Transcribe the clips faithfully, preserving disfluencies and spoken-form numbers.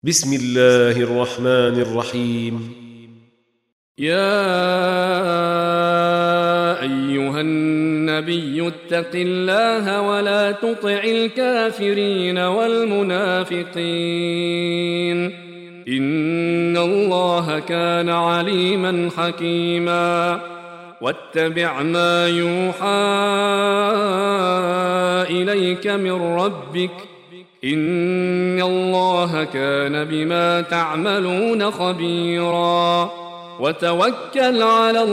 بسم الله الرحمن الرحيم. يا أيها النبي اتق الله ولا تطع الكافرين والمنافقين إن الله كان عليما حكيما واتبع ما يوحى إليك من ربك إن الله كان بما تعملون خبيرا وتوكل على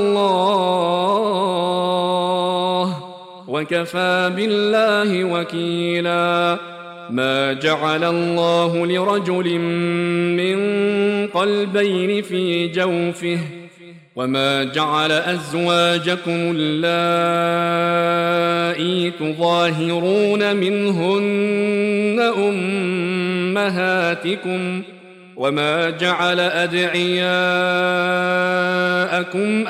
الله وكفى بالله وكيلا ما جعل الله لرجل من قلبين في جوفه وما جعل أزواجكم اللائي تظاهرون منهن أمهاتكم وما جعل أدعياءكم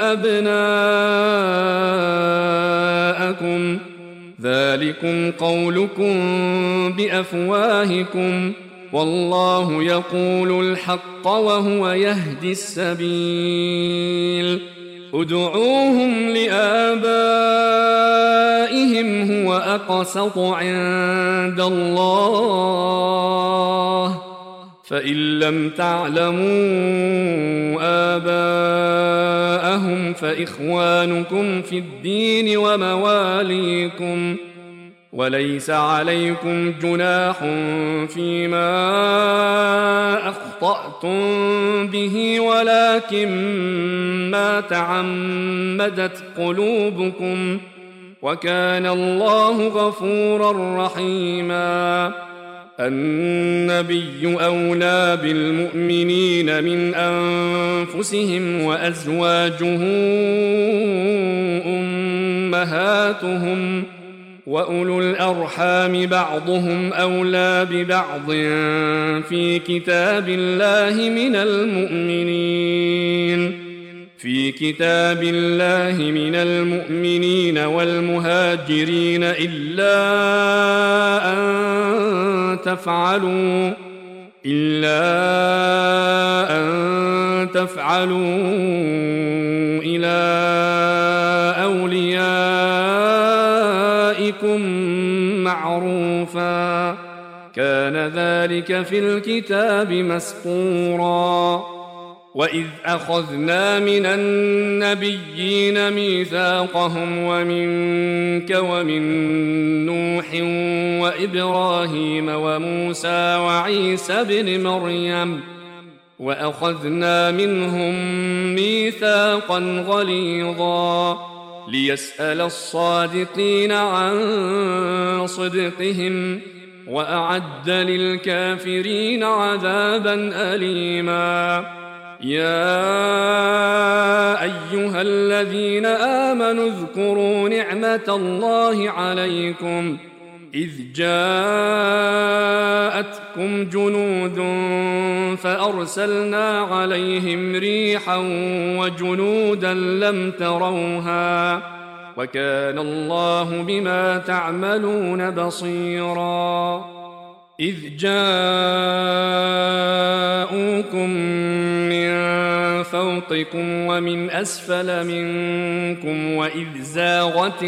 أبناءكم ذلكم قولكم بأفواهكم والله يقول الحق وهو يهدي السبيل ادعوهم لآبائهم هو أقسط عند الله فإن لم تعلموا آباءهم فإخوانكم في الدين ومواليكم وليس عليكم جناح فيما أخطأتم به ولكن ما تعمدت قلوبكم وكان الله غفورا رحيما النبي أولى بالمؤمنين من أنفسهم وأزواجه أمهاتهم وأولو الأرحام بعضهم أولى ببعض في كتاب الله من المؤمنين في كتاب الله من المؤمنين والمهاجرين إلا أن تفعلوا إلا أن تفعلوا إلى أوليائكم معروفا كان ذلك في الكتاب مسطورا وإذ أخذنا من النبيين ميثاقهم ومنك ومن نوح وإبراهيم وموسى وعيسى بن مريم وأخذنا منهم ميثاقا غليظا ليسأل الصادقين عن صدقهم وأعد للكافرين عذابا أليما يا أيها الذين آمنوا اذكروا نعمة الله عليكم إذ جاءتكم جنود فأرسلنا عليهم ريحا وجنودا لم تروها وكان الله بما تعملون بصيرا إذ جاءوكم من فوقكم ومن أسفل منكم وإذ زاغت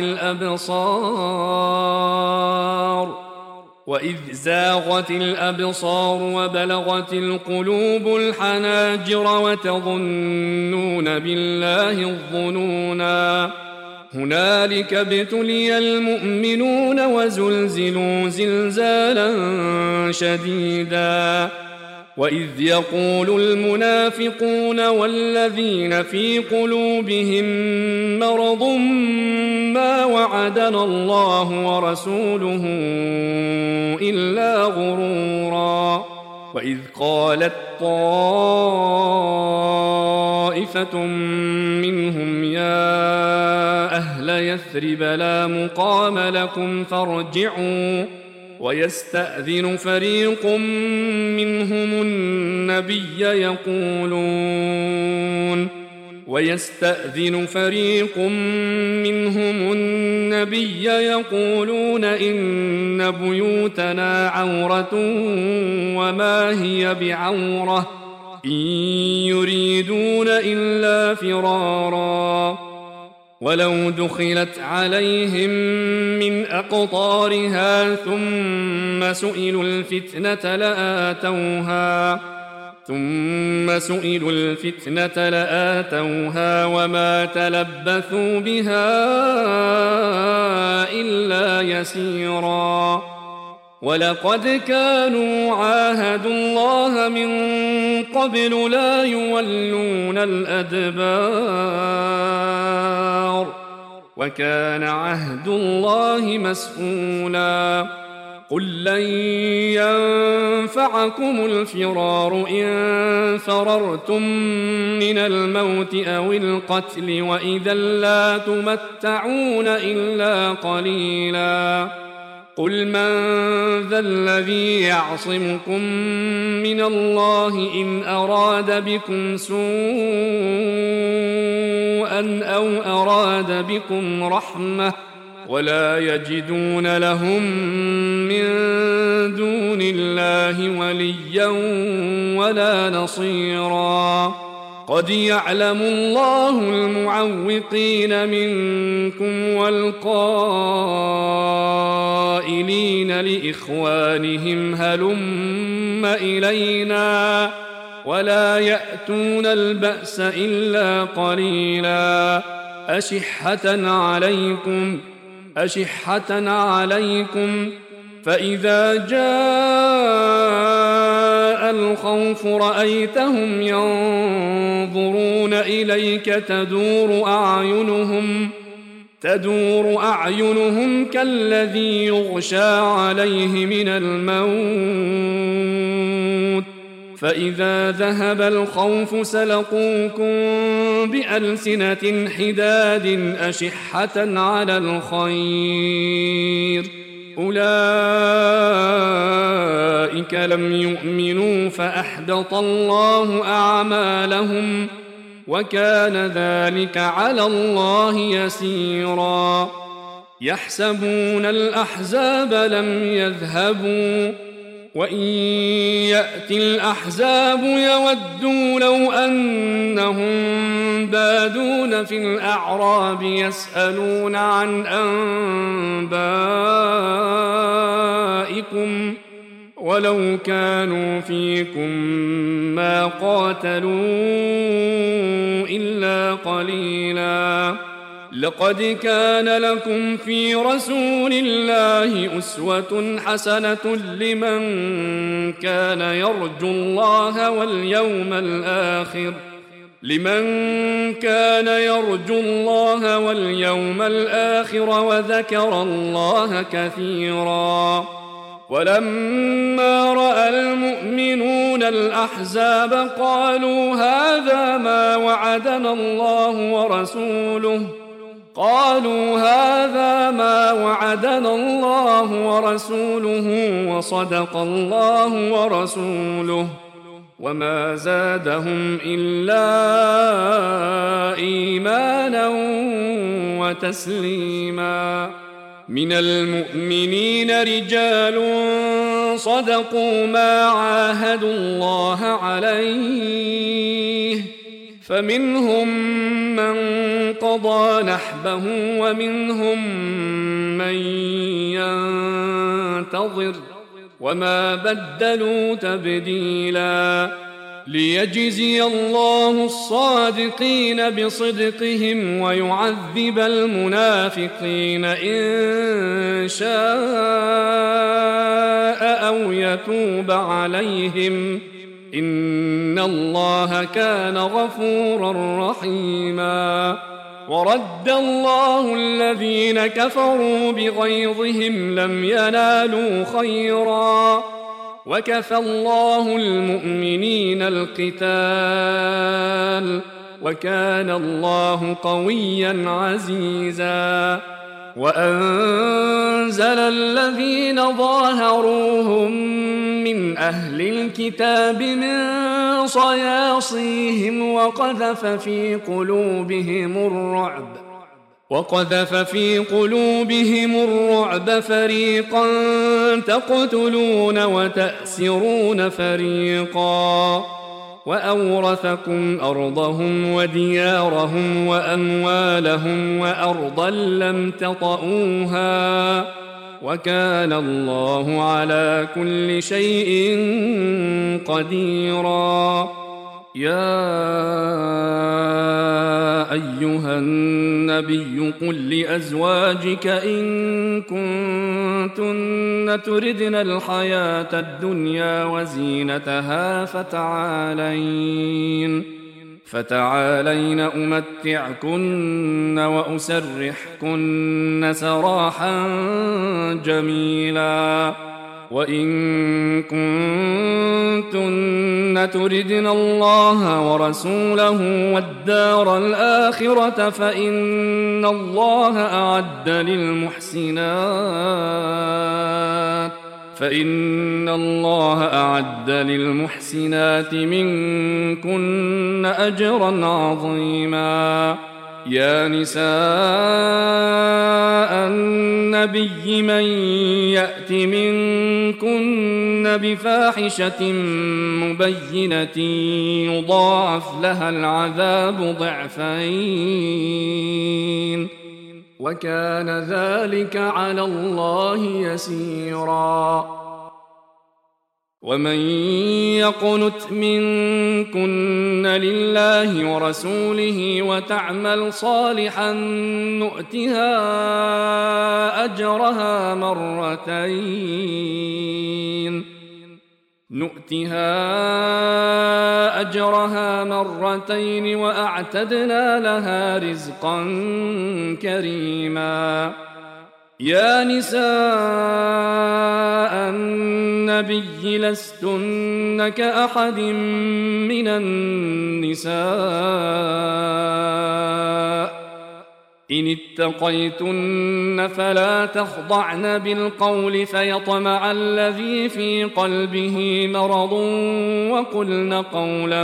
الأبصار وإذ زاغت الأبصار وبلغت القلوب الحناجر وتظنون بالله الظنونا هنالك ابتلي المؤمنون وزلزلوا زلزالا شديدا وإذ يقول المنافقون والذين في قلوبهم مرض ما وعدنا الله ورسوله إلا غرورا وإذ قالت طائفة منهم يا أهل يثرب لا مقام لكم فارجعوا ويستأذن فريق منهم النبي يقولون ويستأذن فريق منهم النبي يقولون إن بيوتنا عورة وما هي بعورة إن يريدون إلا فرارا ولو دخلت عليهم من أقطارها ثم سئلوا الفتنة لآتوها ثم سئلوا الفتنة لآتوها وما تلبثوا بها إلا يسيرا ولقد كانوا عاهدوا الله من قبل لا يولون الأدبار وكان عهد الله مسؤولا قل لن ينفعكم الفرار إن فررتم من الموت أو القتل وإذا لا تمتعون إلا قليلا قل من ذا الذي يعصمكم من الله إن أراد بكم سوءا أو أراد بكم رحمة ولا يجدون لهم من دون الله وليا ولا نصيرا قد يعلم الله المعوقين منكم والقائلين لإخوانهم هلم إلينا ولا يأتون البأس إلا قليلا أشحة عليكم أشحة عليكم فإذا جاء الخوف رأيتهم ينظرون إليك تدور أعينهم تدور أعينهم كالذي يغشى عليه من الموت فإذا ذهب الخوف سلقوكم بألسنة حداد أشحة على الخير أولئك لم يؤمنوا فأحبط الله أعمالهم وكان ذلك على الله يسيرا يحسبون الأحزاب لم يذهبوا وإن يأتي الأحزاب يودوا لو أنهم بادون في الأعراب يسألون عن أنبائكم ولو كانوا فيكم ما قاتلوا إلا قليلا لقد كان لكم في رسول الله أسوة حسنة لمن كان يرجو الله واليوم الآخر لمن كان يرجو الله واليوم الآخر وذكر الله كثيرا ولما رأى المؤمنون الأحزاب قالوا هذا ما وعدنا الله ورسوله قالوا هذا ما وعدنا الله ورسوله وصدق الله ورسوله وما زادهم إلا إيمانا وتسليما من المؤمنين رجال صدقوا ما عاهدوا الله عليه فمنهم من قضى نحبه ومنهم من ينتظر وما بدلوا تبديلا ليجزي الله الصادقين بصدقهم ويعذب المنافقين إن شاء أو يتوب عليهم إن الله كان غفورا رحيما ورد الله الذين كفروا بغيظهم لم ينالوا خيرا وكفى الله المؤمنين القتال وكان الله قويا عزيزا وأنزل الذين ظاهروهم من أهل الكتاب من صياصيهم وقذف في قلوبهم الرعب وقذف في قلوبهم الرعب فريقا تقتلون وتأسرون فريقا وأورثكم أرضهم وديارهم وأموالهم وأرضا لم تطئوها وكان الله على كل شيء قديرا. يا أيها النبي قل لأزواجك إن كنتن تردن الحياة الدنيا وزينتها فتعالين فتعالين أمتعكن وأسرحكن سراحا جميلا. وإن كنتن تردن الله ورسوله والدار الآخرة فإن الله أعد للمحسنات فإن الله أعد للمحسنات منكن أجرا عظيما. يا نساء النبي من يأت منكن بفاحشة مبينة يضاعف لها العذاب ضعفين وكان ذلك على الله يسيرا. ومن يقنت منكن لله ورسوله وتعمل صالحا نؤتها أجرها مرتين نؤتها أجرها مرتين وأعتدنا لها رزقا كريما. يا نساء النبي لستن كأحد من النساء إن اتقيتن فلا تخضعن بالقول فيطمع الذي في قلبه مرض وقلن قولا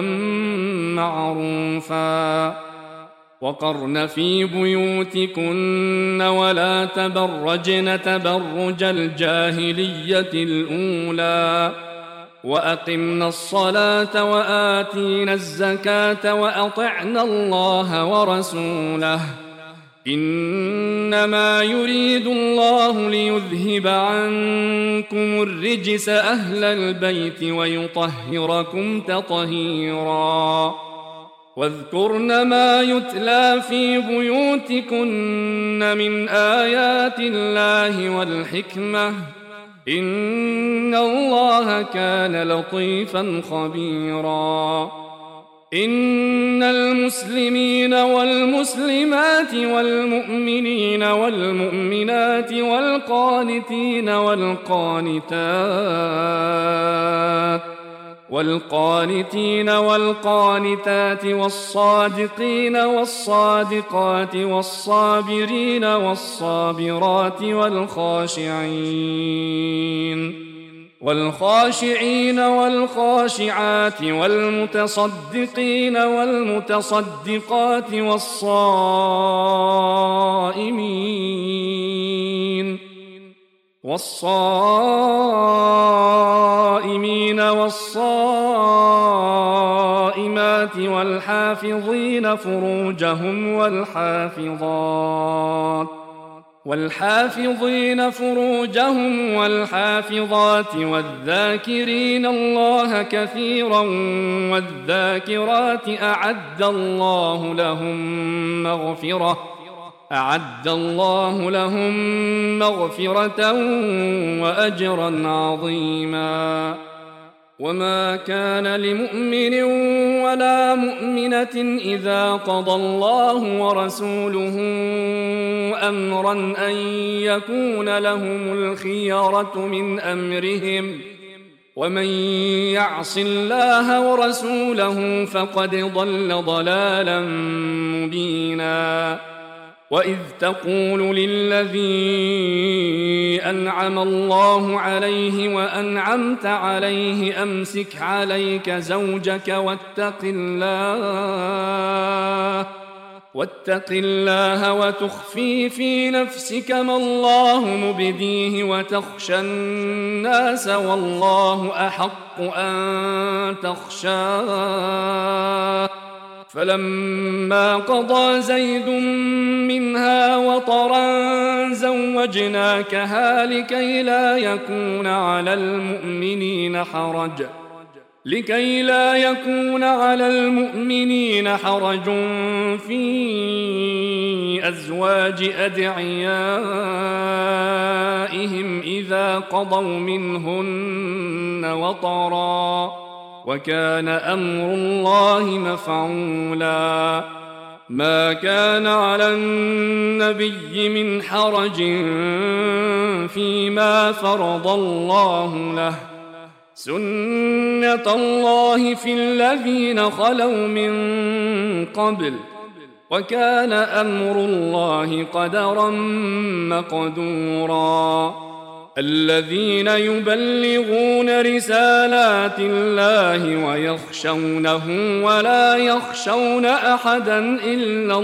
معروفا. وقرن في بيوتكن ولا تبرجن تبرج الجاهلية الأولى وأقمنا الصلاة وآتينا الزكاة وأطعنا الله ورسوله إنما يريد الله ليذهب عنكم الرجس أهل البيت ويطهركم تطهيرا. واذكرن ما يتلى في بيوتكن من آيات الله والحكمة إن الله كان لطيفا خبيرا. إن المسلمين والمسلمات والمؤمنين والمؤمنات والقانتين والقانتات والقانتين والقانتات والصادقين والصادقات والصابرين والصابرات والخاشعين والخاشعين والخاشعات والمتصدقين والمتصدقات والصائمين والصائمين والصائمات والحافظين فروجهم والحافظات والحافظين فروجهم والحافظات والذاكرين الله كثيرا والذاكرات أعد الله لهم مغفرة أعد الله لهم مغفرة وأجرا عظيما. وما كان لمؤمن ولا مؤمنة إذا قضى الله ورسوله أمرا أن يكون لهم الخيرة من أمرهم ومن يعص الله ورسوله فقد ضل ضلالا مبينا. وإذ تقول للذي أنعم الله عليه وأنعمت عليه أمسك عليك زوجك واتق الله واتق الله وتخفي في نفسك ما الله مبديه وتخشى الناس والله أحق أن تخشاه فلما قضى زيد منها وطرا زوجناكها لكي لا يكون على المؤمنين حرج لكي لا يكون على المؤمنين حرج في أزواج أدعيائهم إذا قضوا منهن وطرا وكان أمر الله مفعولا ما كان على النبي من حرج فيما فرض الله له سنة الله في الذين خلوا من قبل وكان أمر الله قدرا مقدورا الذين يبلغون رسالات الله ويخشونه ولا يخشون أحدا إلا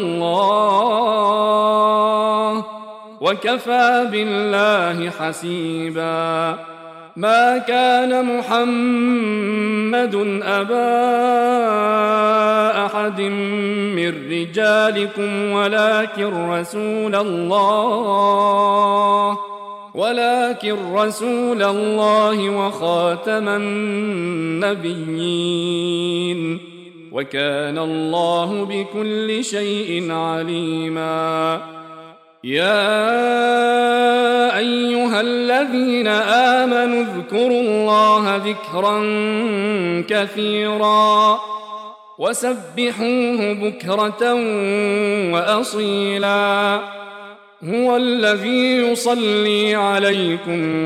الله وكفى بالله حسيبا ما كان محمد أبا أحد من رجالكم ولكن رسول الله ولكن رسول الله وخاتم النبيين وكان الله بكل شيء عليما يا أيها الذين آمنوا اذكروا الله ذكرا كثيرا وسبحوه بكرة وأصيلا هو الذي يصلي عليكم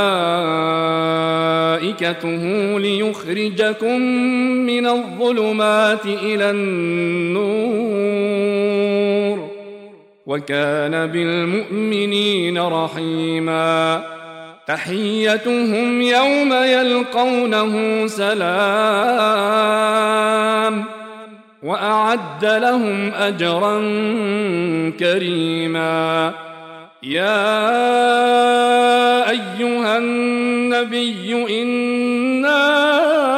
وملائكته ليخرجكم من الظلمات إلى النور وكان بالمؤمنين رحيما تحيتهم يوم يلقونه سلام وأعد لهم أجرا كريما يا أيها النبي إنا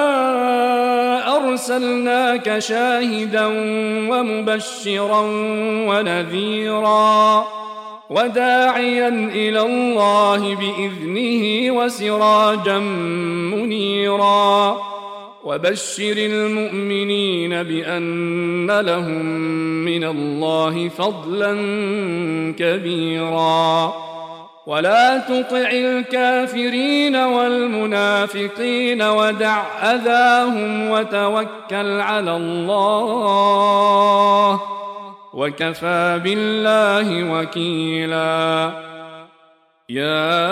أرسلناك شاهدا ومبشرا ونذيرا وداعيا إلى الله بإذنه وسراجا منيرا وبشر المؤمنين بأن لهم من الله فضلا كبيرا ولا تطع الكافرين والمنافقين ودع أذاهم وتوكل على الله وكفى بالله وكيلا يا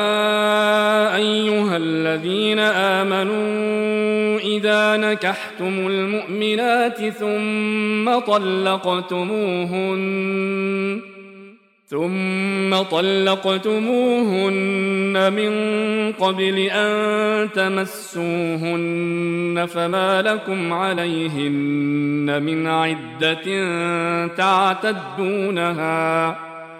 أيها الذين آمنوا إذا نكحتم المؤمنات ثم طلقتموهن ثم طلقتموهن من قبل أن تمسوهن فما لكم عليهن من عدة تعتدونها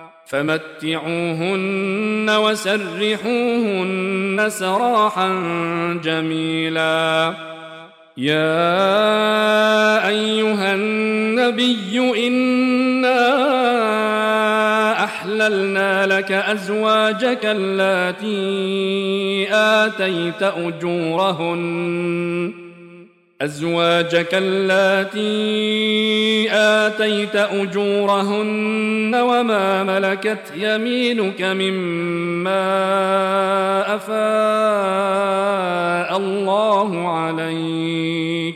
فمتعوهن وسرحوهن سراحا جميلا يا أيها النبي إنا أحللنا لك أزواجك اللاتي آتيت أجورهن أزواجك اللاتي آتيت أجورهن وما ملكت يمينك مما أفاء الله عليك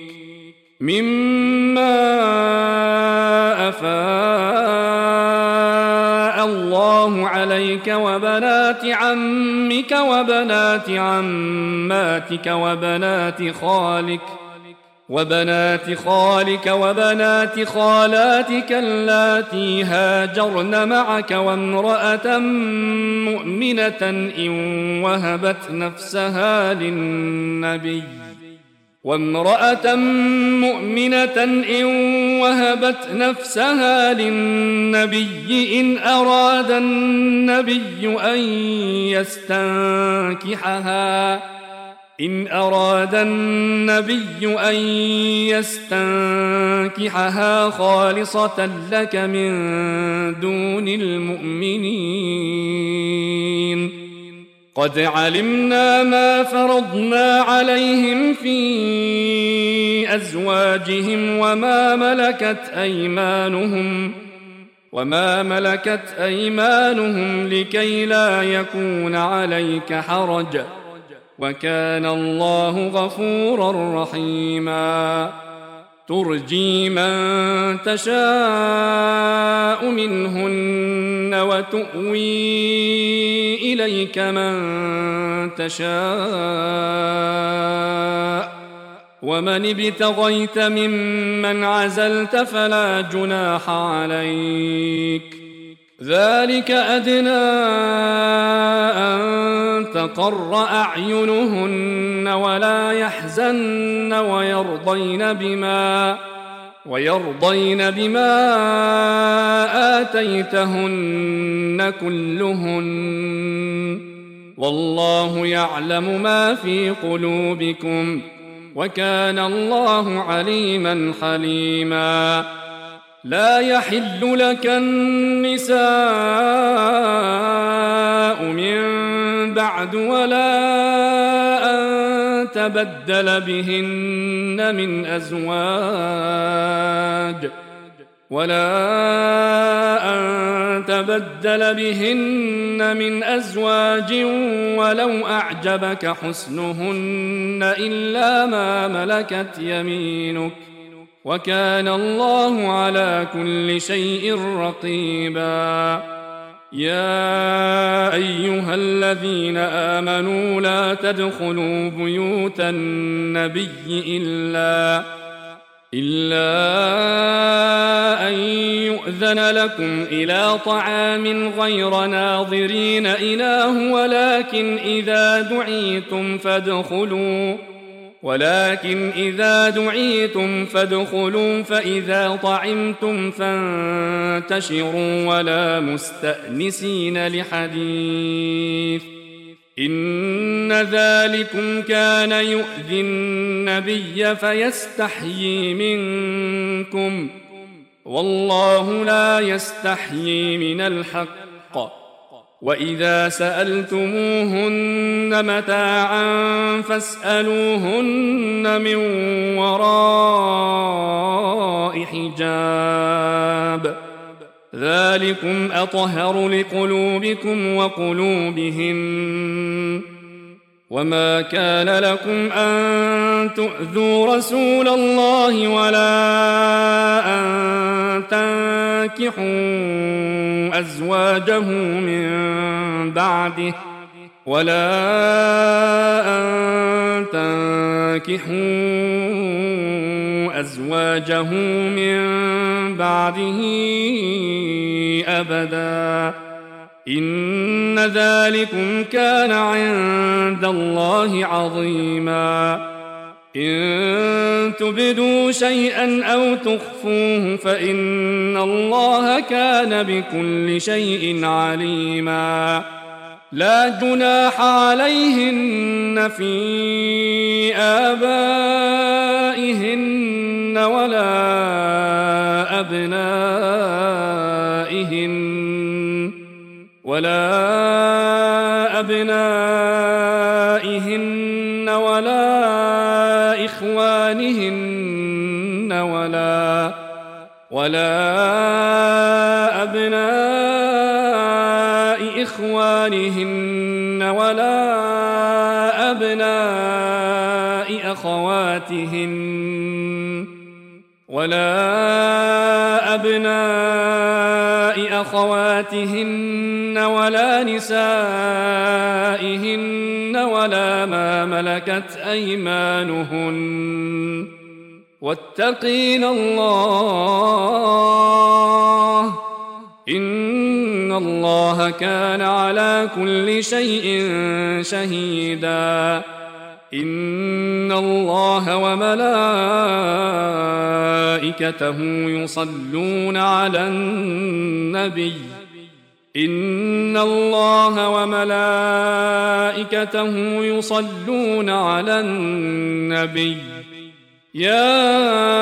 مما أفاء الله عليك وبنات عمك وبنات عماتك وبنات خالك وبنات خالك وبنات خالاتك اللاتي هاجرن معك وامرأة مؤمنة إن وهبت نفسها للنبي وامرأة مؤمنة إن وهبت نفسها للنبي إن أراد النبي أن يستنكحها إن أراد النبي أن يستنكحها خالصة لك من دون المؤمنين قد علمنا ما فرضنا عليهم في أزواجهم وما ملكت أيمانهم وما ملكت أيمانهم لكي لا يكون عليك حرج وكان الله غفورا رحيما ترجي من تشاء منهن وتؤوي إليك من تشاء ومن ابتغيت ممن عزلت فلا جناح عليك ذلك أدنى أن تقر أعينهن ولا يحزن ويرضين بما ويرضين بما آتيتهن كلهن والله يعلم ما في قلوبكم وكان الله عليما حليما لا يحل لك النساء من بعد ولا أن تبدل بهن من أزواج ولا أن تبدل بهن من أزواج ولو أعجبك حسنهن إلا ما ملكت يمينك وكان الله على كل شيء رقيبا يا أيها الذين آمنوا لا تدخلوا بيوت النبي إلا إلا أن يؤذن لكم إلى طعام غير ناظرين إناه ولكن إذا دعيتم فادخلوا ولكن إذا دعيتم فادخلوا فإذا طعمتم فانتشروا ولا مستأنسين لحديث إن ذلكم كان يؤذي النبي فيستحيي منكم والله لا يستحيي من الحق وإذا سألتموهن متاعا فاسألوهن من وراء حجاب ذلكم أطهر لقلوبكم وقلوبهن وما كان لكم أن تؤذوا رسول الله ولا أن تنكحوا أزواجه من بعده ولا أن تنكحوا أزواجه من بعده أبدا إن ذلكم كان عند الله عظيما إن تبدوا شيئا أو تخفوه فإن الله كان بكل شيء عليما لا جناح عليهن في آبائهن ولا أبنائهن ولا أبنائهن ولا إخوانهن ولا ولا أبناء إخوانهن ولا أبناء أخواتهن ولا أبناء أخواتهن ولا نسائهن ولا ما ملكت أيمانهن واتقين الله إن الله كان على كل شيء شهيدا إن الله وملائكته يصلون على النبي إن الله وملائكته يصلون على النبي يا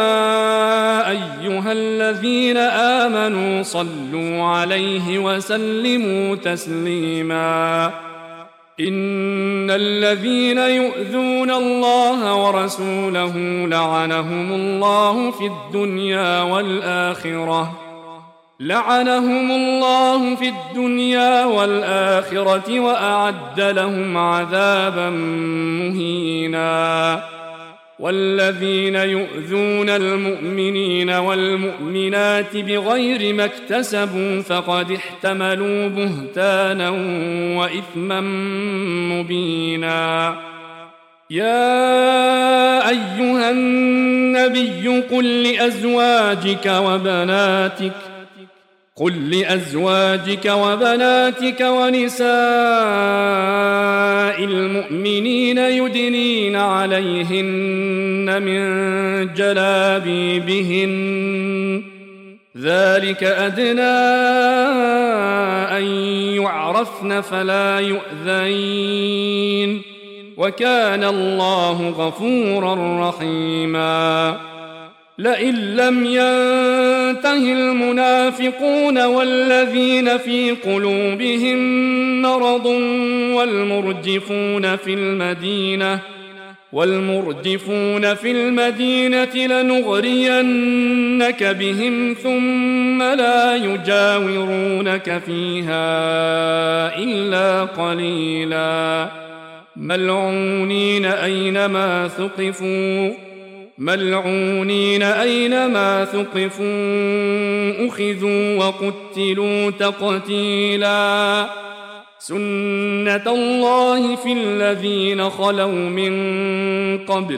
أيها الذين آمنوا صلوا عليه وسلموا تسليما إن الذين يؤذون الله ورسوله لعنهم الله في الدنيا والآخرة لعنهم الله في الدنيا والآخرة وأعد لهم عذابا مهينا والذين يؤذون المؤمنين والمؤمنات بغير ما اكتسبوا فقد احتملوا بهتانا وإثما مبينا يا أيها النبي قل لأزواجك وبناتك قل لأزواجك وبناتك ونساء المؤمنين يدنين عليهن من جلابيبهن ذلك أدنى أن يعرفن فلا يؤذين وكان الله غفورا رحيما لئن لم ينته المنافقون والذين في قلوبهم مرض والمرجفون في المدينة والمرجفون في المدينة لنغرينك بهم ثم لا يجاورونك فيها إلا قليلا ملعونين أينما ثقفوا ملعونين أينما ثقفوا أخذوا وقتلوا تقتيلا سنة الله في الذين خلوا من قبل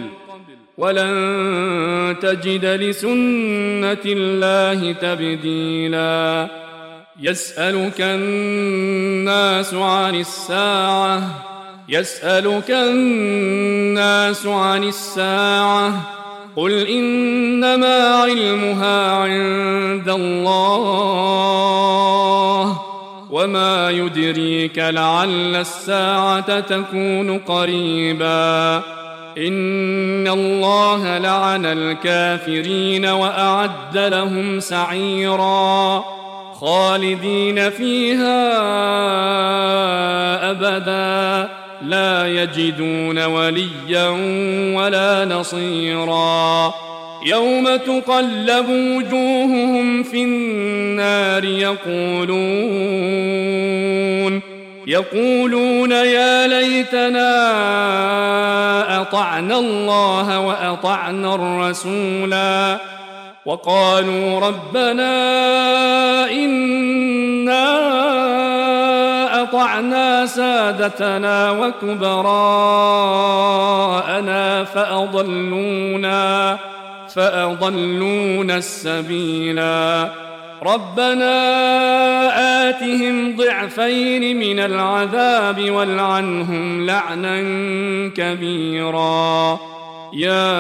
ولن تجد لسنة الله تبديلا يسألك الناس عن الساعة يسألك الناس عن الساعة قل إنما علمها عند الله وما يدريك لعل الساعة تكون قريبا إن الله لعن الكافرين وأعد لهم سعيرا خالدين فيها أبدا لا يجدون وليا ولا نصيرا يوم تقلب وجوههم في النار يقولون يقولون يا ليتنا أطعنا الله وأطعنا الرسولا وقالوا ربنا إنا أطعنا سادتنا وكبراءنا فأضلونا فأضلونا السبيلا ربنا آتهم ضعفين من العذاب والعنهم لعنا كبيرا يا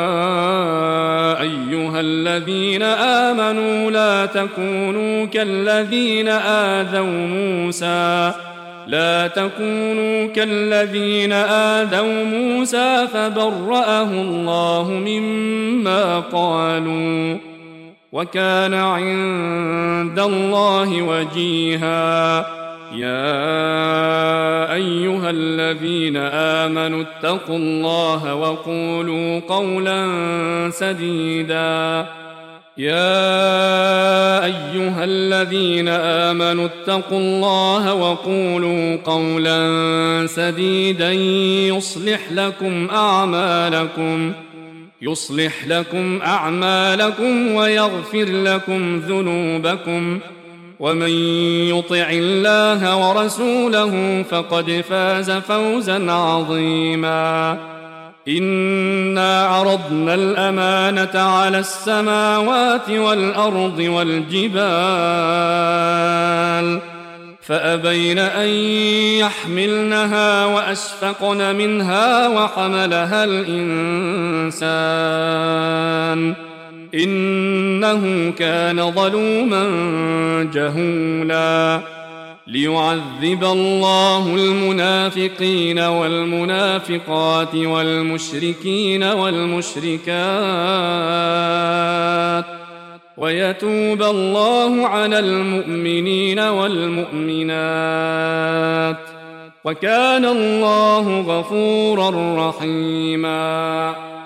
أيها الذين آمنوا لا تكونوا كالذين آذوا موسى لا تكونوا كالذين آذوا موسى فبرأه الله مما قالوا وكان عند الله وجيها يا أيها الذين آمنوا اتقوا الله وقولوا قولا سديدا يا أيها الذين آمنوا اتقوا الله وقولوا قولا سديدا يصلح لكم أعمالكم يصلح لكم أعمالكم ويغفر لكم ذنوبكم ومن يطع الله ورسوله فقد فاز فوزا عظيما إنا عرضنا الأمانة على السماوات والأرض والجبال فأبين أن يحملنها وأشفقن منها وحملها الإنسان إنه كان ظلوما جهولا ليعذب الله المنافقين والمنافقات والمشركين والمشركات ويتوب الله على المؤمنين والمؤمنات وكان الله غفورا رحيما.